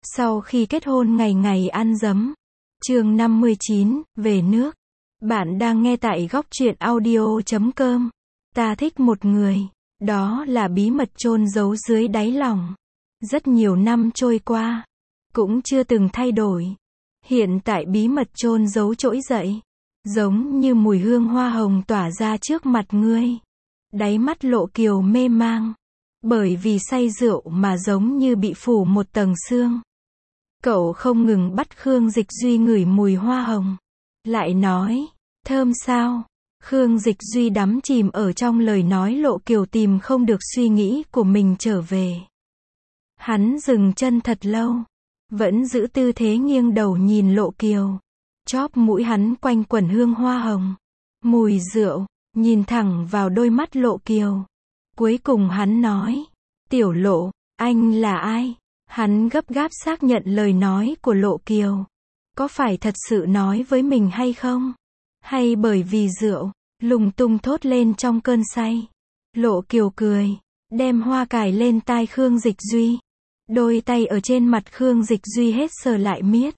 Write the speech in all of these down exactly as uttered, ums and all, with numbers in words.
Sau khi kết hôn ngày ngày ăn dấm. Chương năm mươi chín, về nước. Bạn đang nghe tại góc truyện audio chấm com. Ta thích một người, đó là bí mật chôn giấu dưới đáy lòng. Rất nhiều năm trôi qua, cũng chưa từng thay đổi. Hiện tại bí mật chôn giấu trỗi dậy, giống như mùi hương hoa hồng tỏa ra trước mặt ngươi. Đáy mắt Lộ Kiều mê mang, bởi vì say rượu mà giống như bị phủ một tầng sương. Cậu không ngừng bắt Khương Dịch Duy ngửi mùi hoa hồng, lại nói, thơm sao? Khương Dịch Duy đắm chìm ở trong lời nói Lộ Kiều tìm không được suy nghĩ của mình trở về. Hắn dừng chân thật lâu, vẫn giữ tư thế nghiêng đầu nhìn Lộ Kiều. Chóp mũi hắn quanh quẩn hương hoa hồng, mùi rượu, nhìn thẳng vào đôi mắt Lộ Kiều. Cuối cùng hắn nói, Tiểu Lộ, anh là ai? Hắn gấp gáp xác nhận lời nói của Lộ Kiều. Có phải thật sự nói với mình hay không? Hay bởi vì rượu, lung tung thốt lên trong cơn say. Lộ Kiều cười, đem hoa cài lên tai Khương Dịch Duy. Đôi tay ở trên mặt Khương Dịch Duy hết sờ lại miết.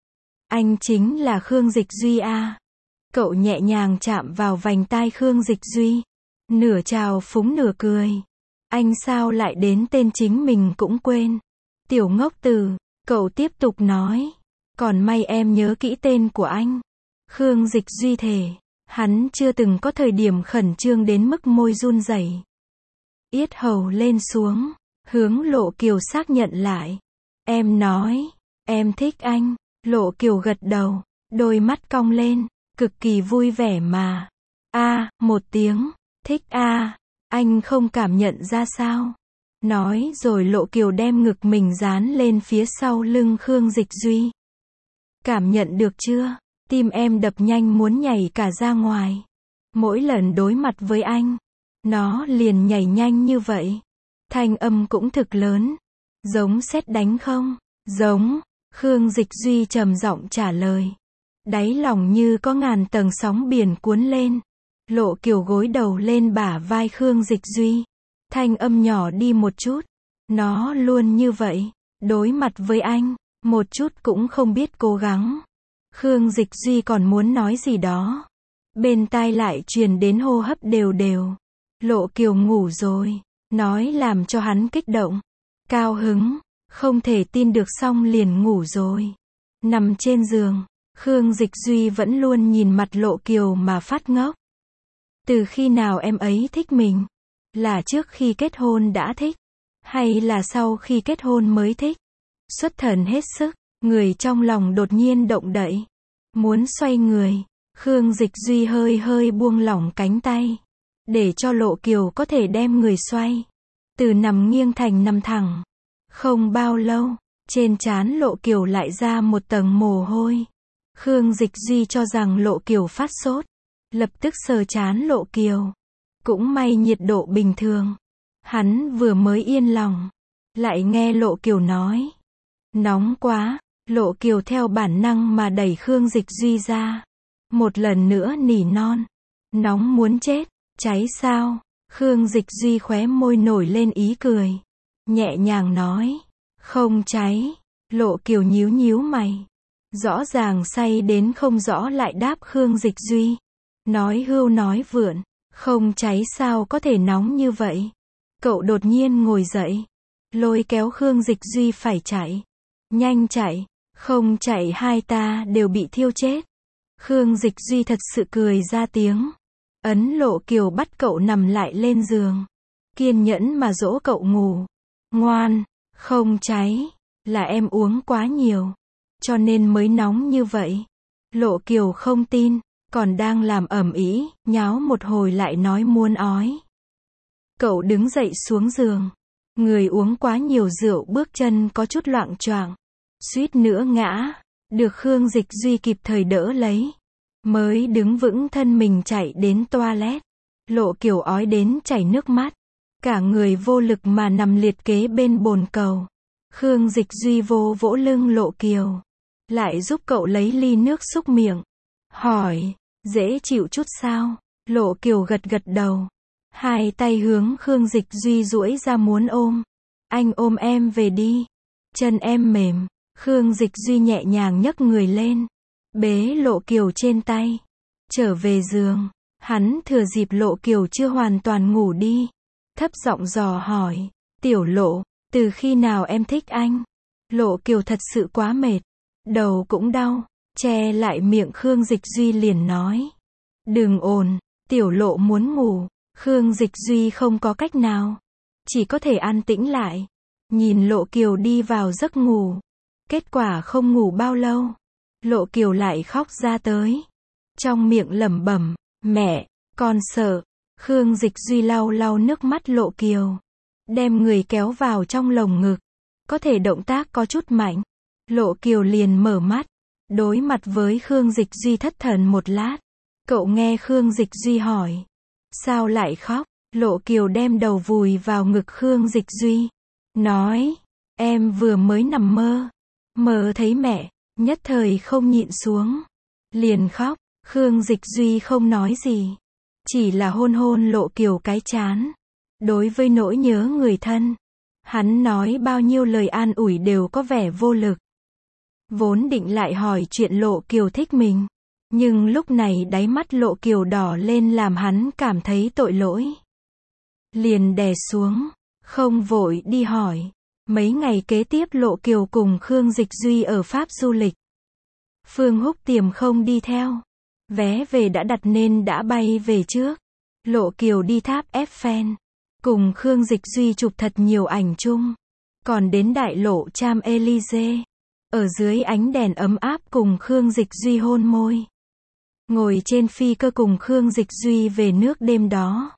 Anh chính là Khương Dịch Duy à? Cậu nhẹ nhàng chạm vào vành tai Khương Dịch Duy. Nửa trào phúng nửa cười. Anh sao lại đến tên chính mình cũng quên. Tiểu ngốc tử, cậu tiếp tục nói. Còn may em nhớ kỹ tên của anh. Khương Dịch Duy thề, hắn chưa từng có thời điểm khẩn trương đến mức môi run rẩy. Yết hầu lên xuống, hướng Lộ Kiều xác nhận lại. Em nói, em thích anh. Lộ Kiều gật đầu, đôi mắt cong lên, cực kỳ vui vẻ mà. A, một tiếng, thích a, anh không cảm nhận ra sao? Nói rồi Lộ Kiều đem ngực mình dán lên phía sau lưng Khương Dịch Duy. Cảm nhận được chưa? Tim em đập nhanh muốn nhảy cả ra ngoài. Mỗi lần đối mặt với anh, nó liền nhảy nhanh như vậy. Thanh âm cũng thực lớn. Giống sét đánh không? Giống. Khương Dịch Duy trầm giọng trả lời. Đáy lòng như có ngàn tầng sóng biển cuốn lên. Lộ Kiều gối đầu lên bả vai Khương Dịch Duy. Thanh âm nhỏ đi một chút. Nó luôn như vậy. Đối mặt với anh, một chút cũng không biết cố gắng. Khương Dịch Duy còn muốn nói gì đó. Bên tai lại truyền đến hô hấp đều đều. Lộ Kiều ngủ rồi. Nói làm cho hắn kích động. Cao hứng. Không thể tin được xong liền ngủ rồi. Nằm trên giường, Khương Dịch Duy vẫn luôn nhìn mặt Lộ Kiều mà phát ngốc. Từ khi nào em ấy thích mình? Là trước khi kết hôn đã thích? Hay là sau khi kết hôn mới thích? Xuất thần hết sức, người trong lòng đột nhiên động đậy. Muốn xoay người, Khương Dịch Duy hơi hơi buông lỏng cánh tay. Để cho Lộ Kiều có thể đem người xoay. Từ nằm nghiêng thành nằm thẳng. Không bao lâu, trên trán Lộ Kiều lại ra một tầng mồ hôi. Khương Dịch Duy cho rằng Lộ Kiều phát sốt. Lập tức sờ trán Lộ Kiều. Cũng may nhiệt độ bình thường. Hắn vừa mới yên lòng. Lại nghe Lộ Kiều nói. Nóng quá. Lộ Kiều theo bản năng mà đẩy Khương Dịch Duy ra. Một lần nữa nỉ non. Nóng muốn chết. Cháy sao? Khương Dịch Duy khóe môi nổi lên ý cười. Nhẹ nhàng nói. Không cháy. Lộ Kiều nhíu nhíu mày. Rõ ràng say đến không rõ lại đáp Khương Dịch Duy. Nói hưu nói vượn. Không cháy sao có thể nóng như vậy? Cậu đột nhiên ngồi dậy. Lôi kéo Khương Dịch Duy phải chạy. Nhanh chạy. Không chạy hai ta đều bị thiêu chết. Khương Dịch Duy thật sự cười ra tiếng. Ấn Lộ Kiều bắt cậu nằm lại lên giường. Kiên nhẫn mà dỗ cậu ngủ. Ngoan, không cháy, là em uống quá nhiều. Cho nên mới nóng như vậy. Lộ Kiều không tin, còn đang làm ầm ĩ, nháo một hồi lại nói muốn ói. Cậu đứng dậy xuống giường. Người uống quá nhiều rượu bước chân có chút loạng choạng. Suýt nữa ngã, được Khương Dịch Duy kịp thời đỡ lấy. Mới đứng vững thân mình chạy đến toilet. Lộ Kiều ói đến chảy nước mắt. Cả người vô lực mà nằm liệt kế bên bồn cầu. Khương Dịch Duy vô vỗ lưng Lộ Kiều. Lại giúp cậu lấy ly nước xúc miệng. Hỏi, dễ chịu chút sao? Lộ Kiều gật gật đầu. Hai tay hướng Khương Dịch Duy duỗi ra muốn ôm. Anh ôm em về đi. Chân em mềm. Khương Dịch Duy nhẹ nhàng nhấc người lên, bế Lộ Kiều trên tay, trở về giường. Hắn thừa dịp Lộ Kiều chưa hoàn toàn ngủ đi, thấp giọng dò hỏi, tiểu Lộ, từ khi nào em thích anh? Lộ Kiều thật sự quá mệt, đầu cũng đau, che lại miệng Khương Dịch Duy liền nói, đừng ồn, tiểu Lộ muốn ngủ. Khương Dịch Duy không có cách nào, chỉ có thể an tĩnh lại, nhìn Lộ Kiều đi vào giấc ngủ. Kết quả không ngủ bao lâu, Lộ Kiều lại khóc ra tới, trong miệng lẩm bẩm, mẹ, con sợ. Khương Dịch Duy lau lau nước mắt Lộ Kiều, đem người kéo vào trong lồng ngực, có thể động tác có chút mạnh. Lộ Kiều liền mở mắt, đối mặt với Khương Dịch Duy thất thần một lát. Cậu nghe Khương Dịch Duy hỏi, sao lại khóc? Lộ Kiều đem đầu vùi vào ngực Khương Dịch Duy, nói, em vừa mới nằm mơ, mơ thấy mẹ, nhất thời không nhịn xuống, liền khóc. Khương Dịch Duy không nói gì, chỉ là hôn hôn Lộ Kiều cái trán. Đối với nỗi nhớ người thân, hắn nói bao nhiêu lời an ủi đều có vẻ vô lực. Vốn định lại hỏi chuyện Lộ Kiều thích mình, nhưng lúc này đáy mắt Lộ Kiều đỏ lên làm hắn cảm thấy tội lỗi. Liền đè xuống, không vội đi hỏi. Mấy ngày kế tiếp Lộ Kiều cùng Khương Dịch Duy ở Pháp du lịch. Phương Húc Tiềm không đi theo. Vé về đã đặt nên đã bay về trước. Lộ Kiều đi tháp Eiffel, cùng Khương Dịch Duy chụp thật nhiều ảnh chung. Còn đến đại lộ Champs-Élysées, ở dưới ánh đèn ấm áp cùng Khương Dịch Duy hôn môi. Ngồi trên phi cơ cùng Khương Dịch Duy về nước đêm đó.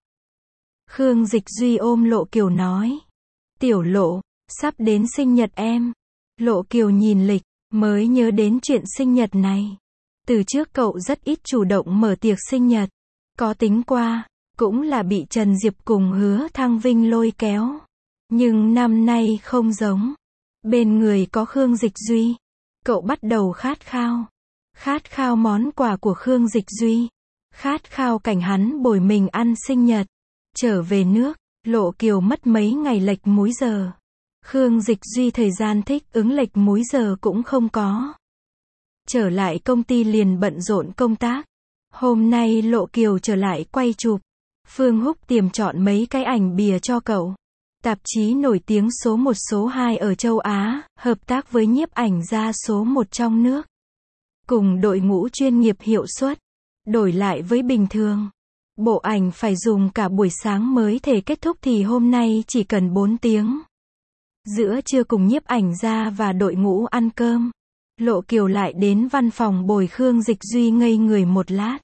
Khương Dịch Duy ôm Lộ Kiều nói, tiểu Lộ, sắp đến sinh nhật em. Lộ Kiều nhìn lịch, mới nhớ đến chuyện sinh nhật này. Từ trước cậu rất ít chủ động mở tiệc sinh nhật. Có tính qua, cũng là bị Trần Diệp cùng Hứa Thăng Vinh lôi kéo. Nhưng năm nay không giống. Bên người có Khương Dịch Duy. Cậu bắt đầu khát khao. Khát khao món quà của Khương Dịch Duy. Khát khao cảnh hắn bồi mình ăn sinh nhật. Trở về nước, Lộ Kiều mất mấy ngày lệch múi giờ. Khương Dịch Duy thời gian thích ứng lệch múi giờ cũng không có. Trở lại công ty liền bận rộn công tác. Hôm nay Lộ Kiều trở lại quay chụp. Phương Húc Tiềm chọn mấy cái ảnh bìa cho cậu. Tạp chí nổi tiếng số một số hai ở châu Á, hợp tác với nhiếp ảnh gia số một trong nước. Cùng đội ngũ chuyên nghiệp hiệu suất. Đổi lại với bình thường, bộ ảnh phải dùng cả buổi sáng mới thể kết thúc thì hôm nay chỉ cần bốn tiếng. Giữa trưa cùng nhiếp ảnh gia và đội ngũ ăn cơm. Lộ Kiều lại đến văn phòng bồi Khương Dịch Duy ngây người một lát.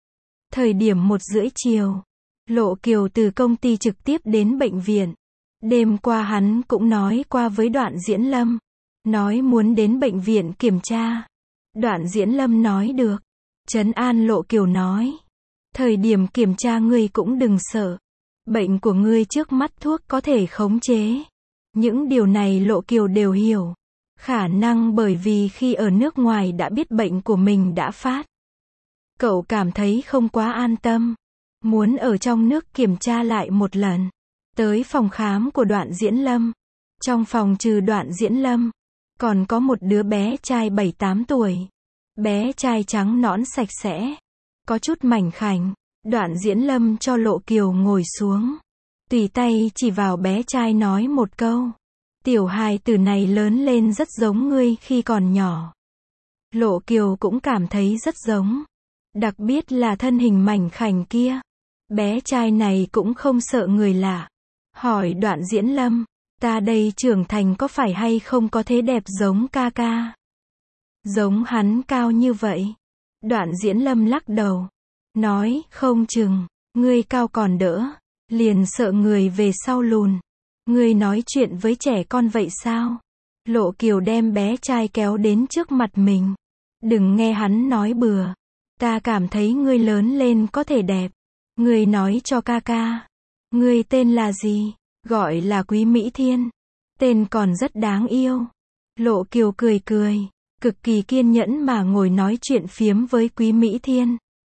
Thời điểm một rưỡi chiều, Lộ Kiều từ công ty trực tiếp đến bệnh viện. Đêm qua hắn cũng nói qua với Đoạn Diễn Lâm, nói muốn đến bệnh viện kiểm tra. Đoạn Diễn Lâm nói được. Trấn an Lộ Kiều nói, thời điểm kiểm tra ngươi cũng đừng sợ. Bệnh của ngươi trước mắt thuốc có thể khống chế. Những điều này Lộ Kiều đều hiểu. Khả năng bởi vì khi ở nước ngoài đã biết bệnh của mình đã phát. Cậu cảm thấy không quá an tâm. Muốn ở trong nước kiểm tra lại một lần. Tới phòng khám của Đoạn Diễn Lâm. Trong phòng trừ Đoạn Diễn Lâm, còn có một đứa bé trai bảy tám tuổi. Bé trai trắng nõn sạch sẽ. Có chút mảnh khảnh. Đoạn Diễn Lâm cho Lộ Kiều ngồi xuống. Tùy tay chỉ vào bé trai nói một câu. Tiểu hài tử này lớn lên rất giống ngươi khi còn nhỏ. Lộ Kiều cũng cảm thấy rất giống. Đặc biệt là thân hình mảnh khảnh kia. Bé trai này cũng không sợ người lạ. Hỏi Đoạn Diễn Lâm, ta đây trưởng thành có phải hay không có thế đẹp giống ca ca? Giống hắn cao như vậy. Đoạn Diễn Lâm lắc đầu. Nói, không chừng, ngươi cao còn đỡ. Liền sợ người về sau lùn. Ngươi nói chuyện với trẻ con vậy sao? Lộ Kiều đem bé trai kéo đến trước mặt mình. Đừng nghe hắn nói bừa. Ta cảm thấy ngươi lớn lên có thể đẹp. Ngươi nói cho ca ca. Ngươi tên là gì? Gọi là Quý Mỹ Thiên. Tên còn rất đáng yêu. Lộ Kiều cười cười. Cực kỳ kiên nhẫn mà ngồi nói chuyện phiếm với Quý Mỹ Thiên.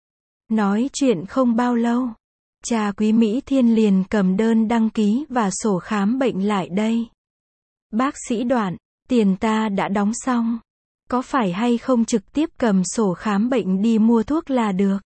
Nói chuyện không bao lâu. Cha Quý Mỹ Thiên liền cầm đơn đăng ký và sổ khám bệnh lại đây. Bác sĩ Đoạn, Tiền ta đã đóng xong. Có phải hay không trực tiếp cầm sổ khám bệnh đi mua thuốc là được.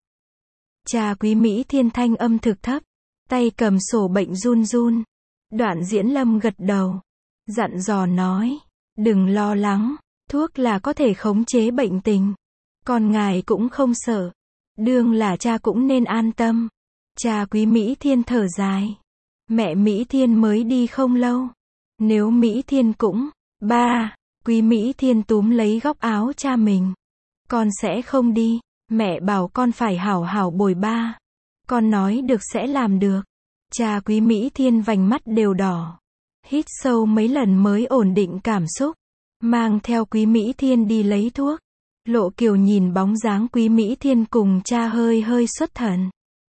Cha Quý Mỹ Thiên thanh âm thực thấp. Tay cầm sổ bệnh run run. Đoạn Diễn Lâm gật đầu. Dặn dò nói. Đừng lo lắng. Thuốc là có thể khống chế bệnh tình. Còn ngài cũng không sợ. Đương là cha cũng nên an tâm. Cha Quý Mỹ Thiên thở dài. Mẹ Mỹ Thiên mới đi không lâu. Nếu Mỹ Thiên cũng. Ba. Quý Mỹ Thiên túm lấy góc áo cha mình. Con sẽ không đi. Mẹ bảo con phải hảo hảo bồi ba. Con nói được sẽ làm được. Cha Quý Mỹ Thiên vành mắt đều đỏ. Hít sâu mấy lần mới ổn định cảm xúc. Mang theo Quý Mỹ Thiên đi lấy thuốc. Lộ Kiều nhìn bóng dáng Quý Mỹ Thiên cùng cha hơi hơi xuất thần.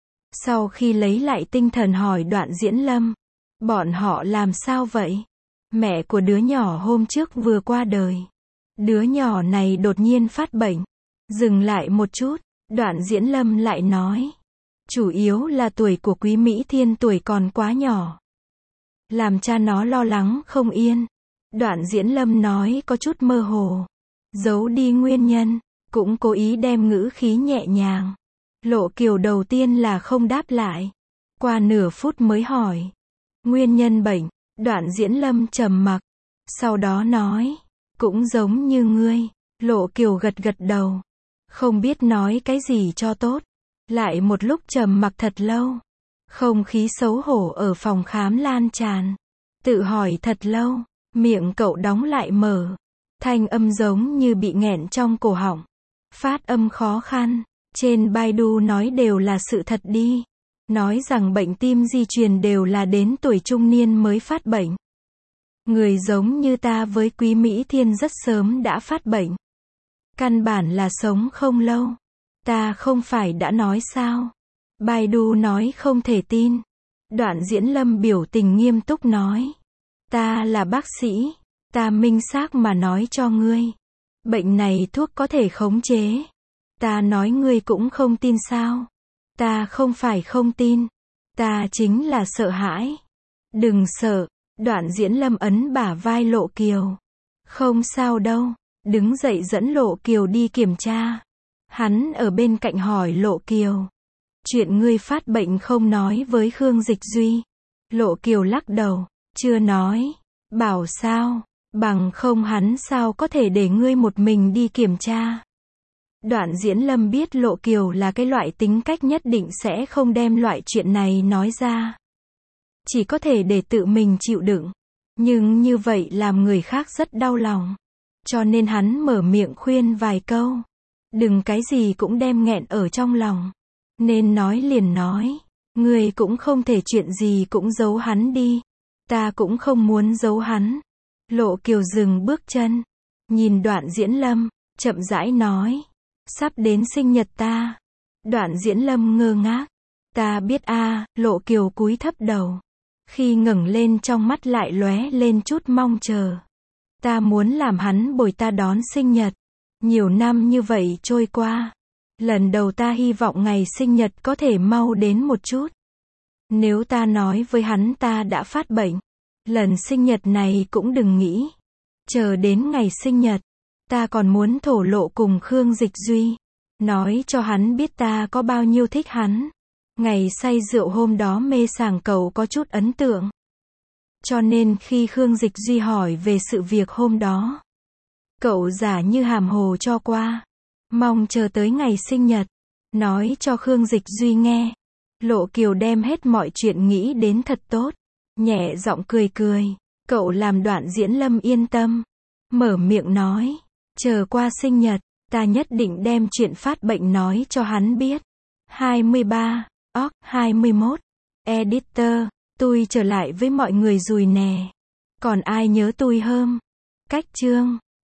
Sau khi lấy lại tinh thần hỏi Đoạn Diễn Lâm. Bọn họ làm sao vậy? Mẹ của đứa nhỏ hôm trước vừa qua đời. Đứa nhỏ này đột nhiên phát bệnh. Dừng lại một chút, Đoạn Diễn Lâm lại nói. Chủ yếu là tuổi của Quý Mỹ Thiên tuổi còn quá nhỏ. Làm cha nó lo lắng không yên. Đoạn Diễn Lâm nói có chút mơ hồ. Giấu đi nguyên nhân, cũng cố ý đem ngữ khí nhẹ nhàng. Lộ Kiều đầu tiên là không đáp lại. Qua nửa phút mới hỏi. Nguyên nhân bệnh. Đoạn Diễn Lâm trầm mặc. Sau đó nói. Cũng giống như ngươi. Lộ Kiều gật gật đầu. Không biết nói cái gì cho tốt. Lại một lúc trầm mặc thật lâu. Không khí xấu hổ ở phòng khám lan tràn. Tự hỏi thật lâu. Miệng cậu đóng lại mở. Thanh âm giống như bị nghẹn trong cổ họng. Phát âm khó khăn. Trên Baidu nói đều là sự thật đi. Nói rằng bệnh tim di truyền đều là đến tuổi trung niên mới phát bệnh. Người giống như ta với Quý Mỹ Thiên rất sớm đã phát bệnh. Căn bản là sống không lâu. Ta không phải đã nói sao? Baidu nói không thể tin. Đoạn Diễn Lâm biểu tình nghiêm túc nói. Ta là bác sĩ. Ta minh xác mà nói cho ngươi. Bệnh này thuốc có thể khống chế. Ta nói ngươi cũng không tin sao? Ta không phải không tin. Ta chính là sợ hãi. Đừng sợ. Đoạn Diễn Lâm ấn bả vai Lộ Kiều. Không sao đâu. Đứng dậy dẫn Lộ Kiều đi kiểm tra. Hắn ở bên cạnh hỏi Lộ Kiều. Chuyện ngươi phát bệnh không nói với Khương Dịch Duy. Lộ Kiều lắc đầu. Chưa nói. Bảo sao? Bằng không hắn sao có thể để ngươi một mình đi kiểm tra. Đoạn Diễn Lâm biết Lộ Kiều là cái loại tính cách nhất định sẽ không đem loại chuyện này nói ra. Chỉ có thể để tự mình chịu đựng. Nhưng như vậy làm người khác rất đau lòng. Cho nên hắn mở miệng khuyên vài câu. Đừng cái gì cũng đem nghẹn ở trong lòng. Nên nói liền nói. Ngươi cũng không thể chuyện gì cũng giấu hắn đi. Ta cũng không muốn giấu hắn. Lộ Kiều dừng bước chân. Nhìn Đoạn Diễn Lâm. Chậm rãi nói. Sắp đến sinh nhật ta. Đoạn Diễn Lâm ngơ ngác. Ta biết a. À, Lộ Kiều cúi thấp đầu. Khi ngẩng lên trong mắt lại lóe lên chút mong chờ. Ta muốn làm hắn bồi ta đón sinh nhật. Nhiều năm như vậy trôi qua. Lần đầu ta hy vọng ngày sinh nhật có thể mau đến một chút. Nếu ta nói với hắn ta đã phát bệnh. Lần sinh nhật này cũng đừng nghĩ. Chờ đến ngày sinh nhật. Ta còn muốn thổ lộ cùng Khương Dịch Duy. Nói cho hắn biết ta có bao nhiêu thích hắn. Ngày say rượu hôm đó mê sảng cậu có chút ấn tượng. Cho nên khi Khương Dịch Duy hỏi về sự việc hôm đó. Cậu giả như hàm hồ cho qua. Mong chờ tới ngày sinh nhật. Nói cho Khương Dịch Duy nghe. Lộ Kiều đem hết mọi chuyện nghĩ đến thật tốt. Nhẹ giọng cười cười. Cậu làm Đoạn Diễn Lâm yên tâm. Mở miệng nói. Chờ qua sinh nhật. Ta nhất định đem chuyện phát bệnh nói cho hắn biết. hai mươi ba. Oc, hai mươi mốt. Editor. Tôi trở lại với mọi người rồi nè. Còn ai nhớ tôi hơn? Cách chương.